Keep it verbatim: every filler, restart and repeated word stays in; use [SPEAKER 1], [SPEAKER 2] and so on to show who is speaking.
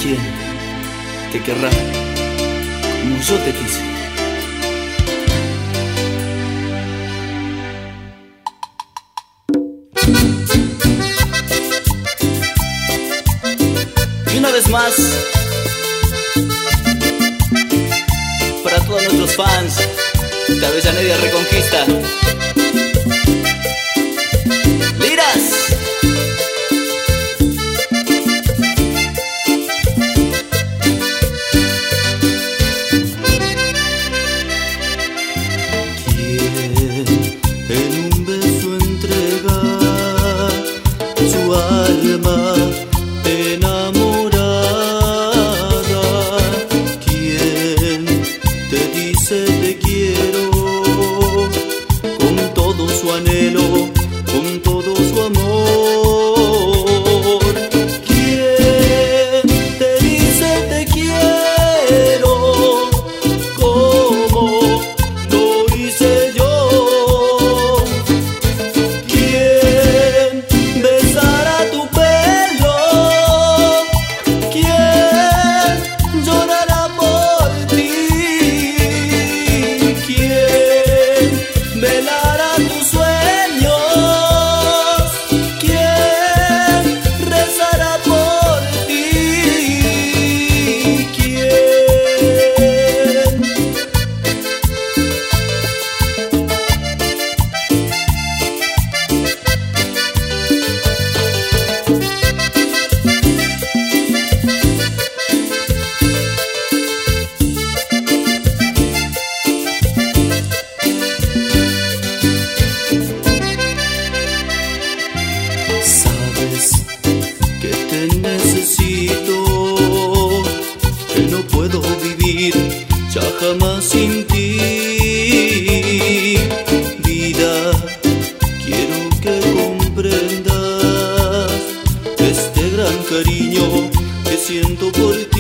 [SPEAKER 1] ¿Quién te querrá como yo te quise? Y una vez más, para todos nuestros fans de Avellaneda Reconquista, ¡Liras!
[SPEAKER 2] En un beso entrega su alma enamorada. ¿Quién te dice te quiero con todo su anhelo, con todo su amor? ¿Quién te dice te quiero como lo hice yo? Que te necesito, que no puedo vivir ya jamás sin ti. Vida, quiero que comprendas este gran cariño que siento por ti.